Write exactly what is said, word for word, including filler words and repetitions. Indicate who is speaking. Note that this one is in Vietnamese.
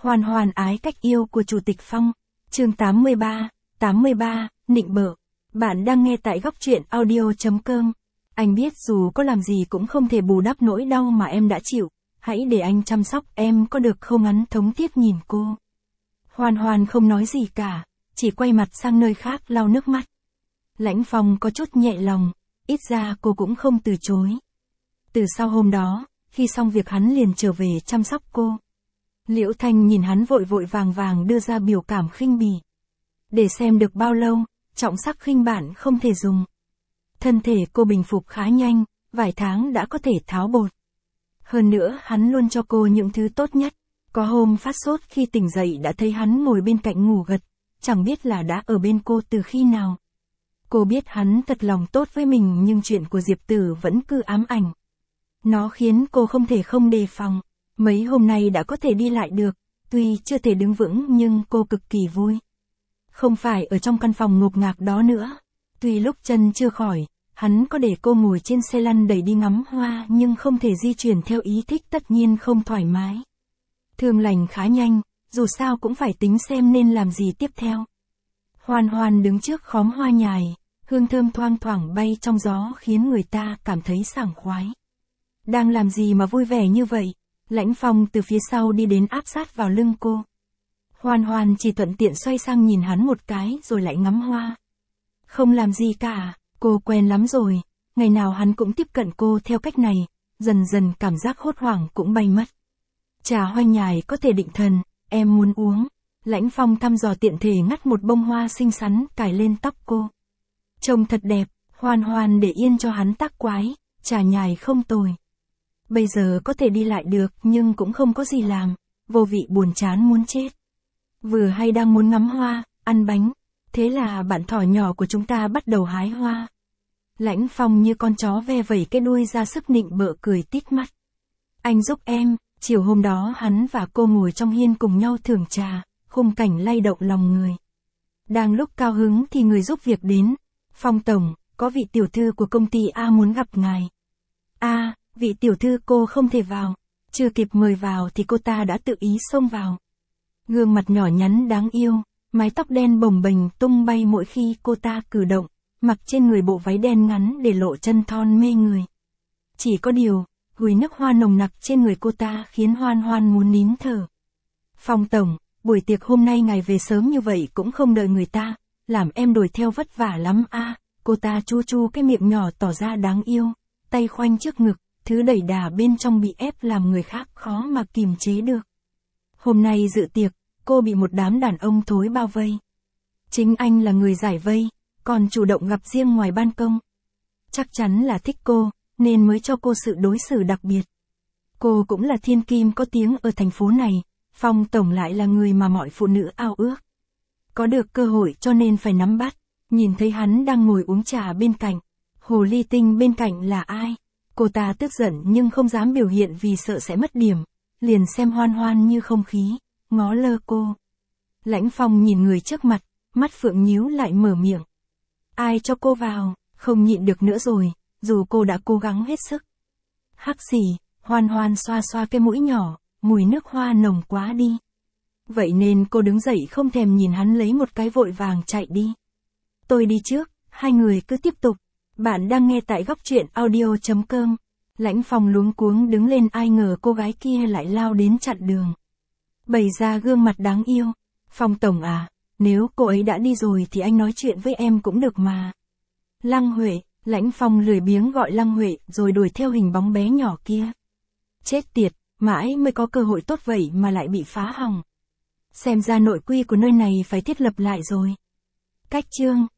Speaker 1: Hoàn hoàn ái cách yêu của Chủ tịch Phong. Chương tám mươi ba, tám mươi ba, nịnh bợ. Bạn đang nghe tại góc truyện audio.com. Anh biết dù có làm gì cũng không thể bù đắp nỗi đau mà em đã chịu. Hãy để anh chăm sóc em có được không? Hắn thống thiết nhìn cô. Hoàn hoàn không nói gì cả, chỉ quay mặt sang nơi khác lau nước mắt. Lãnh Phong có chút nhẹ lòng, ít ra cô cũng không từ chối. Từ sau hôm đó, khi xong việc hắn liền trở về chăm sóc cô. Liễu Thanh nhìn hắn vội vội vàng vàng đưa ra biểu cảm khinh bỉ. Để xem được bao lâu, trọng sắc khinh bạn không thể dùng. Thân thể cô bình phục khá nhanh, vài tháng đã có thể tháo bột. Hơn nữa hắn luôn cho cô những thứ tốt nhất. Có hôm phát sốt khi tỉnh dậy đã thấy hắn ngồi bên cạnh ngủ gật, chẳng biết là đã ở bên cô từ khi nào. Cô biết hắn thật lòng tốt với mình nhưng chuyện của Diệp Tử vẫn cứ ám ảnh. Nó khiến cô không thể không đề phòng. Mấy hôm nay đã có thể đi lại được, tuy chưa thể đứng vững nhưng cô cực kỳ vui. Không phải ở trong căn phòng ngột ngạt đó nữa. Tuy lúc chân chưa khỏi, hắn có để cô ngồi trên xe lăn đẩy đi ngắm hoa nhưng không thể di chuyển theo ý thích, tất nhiên không thoải mái. Thương lành khá nhanh, dù sao cũng phải tính xem nên làm gì tiếp theo. Hoàn hoàn đứng trước khóm hoa nhài, hương thơm thoang thoảng bay trong gió khiến người ta cảm thấy sảng khoái. Đang làm gì mà vui vẻ như vậy? Lãnh Phong từ phía sau đi đến áp sát vào lưng cô. Hoàn hoàn chỉ thuận tiện xoay sang nhìn hắn một cái rồi lại ngắm hoa. Không làm gì cả, cô quen lắm rồi, ngày nào hắn cũng tiếp cận cô theo cách này, dần dần cảm giác hốt hoảng cũng bay mất. Trà hoa nhài có thể định thần, em muốn uống. Lãnh Phong thăm dò tiện thể ngắt một bông hoa xinh xắn cài lên tóc cô. Trông thật đẹp, hoàn hoàn để yên cho hắn tác quái, trà nhài không tồi. Bây giờ có thể đi lại được nhưng cũng không có gì làm, vô vị buồn chán muốn chết. Vừa hay đang muốn ngắm hoa, ăn bánh, thế là bạn thỏ nhỏ của chúng ta bắt đầu hái hoa. Lãnh Phong như con chó ve vẩy cái đuôi ra sức nịnh bợ cười tít mắt. Anh giúp em. Chiều hôm đó hắn và cô ngồi trong hiên cùng nhau thưởng trà, khung cảnh lay động lòng người. Đang lúc cao hứng thì người giúp việc đến. Phong tổng, có vị tiểu thư của công ty A muốn gặp ngài. A, vị tiểu thư cô không thể vào. Chưa kịp mời vào thì cô ta đã tự ý xông vào. Gương mặt nhỏ nhắn đáng yêu, mái tóc đen bồng bềnh tung bay mỗi khi cô ta cử động, mặc trên người bộ váy đen ngắn để lộ chân thon mê người. Chỉ có điều, gùi nước hoa nồng nặc trên người cô ta khiến Hoan Hoan muốn nín thở. Phong tổng, buổi tiệc hôm nay ngài về sớm như vậy cũng không đợi người ta, làm em đuổi theo vất vả lắm a. À, cô ta chu chu cái miệng nhỏ tỏ ra đáng yêu, tay khoanh trước ngực, thứ đẩy đà bên trong bị ép làm người khác khó mà kìm chế được. Hôm nay dự tiệc, cô bị một đám đàn ông thối bao vây. Chính anh là người giải vây, còn chủ động gặp riêng ngoài ban công. Chắc chắn là thích cô, nên mới cho cô sự đối xử đặc biệt. Cô cũng là thiên kim có tiếng ở thành phố này, Phong tổng lại là người mà mọi phụ nữ ao ước. Có được cơ hội cho nên phải nắm bắt. Nhìn thấy hắn đang ngồi uống trà bên cạnh, hồ ly tinh bên cạnh là ai? Cô ta tức giận nhưng không dám biểu hiện vì sợ sẽ mất điểm, liền xem Hoan Hoan như không khí, ngó lơ cô. Lãnh Phong nhìn người trước mặt, mắt phượng nhíu lại mở miệng. Ai cho cô vào? Không nhịn được nữa rồi. Dù cô đã cố gắng hết sức. Hắc xì, Hoan Hoan xoa xoa cái mũi nhỏ, mùi nước hoa nồng quá đi. Vậy nên cô đứng dậy không thèm nhìn hắn lấy một cái vội vàng chạy đi. Tôi đi trước, hai người cứ tiếp tục. Bạn đang nghe tại góc truyện audio.com. Lãnh Phong luống cuống đứng lên, ai ngờ cô gái kia lại lao đến chặn đường. Bày ra gương mặt đáng yêu. Phong tổng à, nếu cô ấy đã đi rồi thì anh nói chuyện với em cũng được mà. Lăng Huệ. Lãnh Phong lười biếng gọi Lăng Huệ rồi đuổi theo hình bóng bé nhỏ kia. Chết tiệt, mãi mới có cơ hội tốt vậy mà lại bị phá hỏng. Xem ra nội quy của nơi này phải thiết lập lại rồi. Cách chương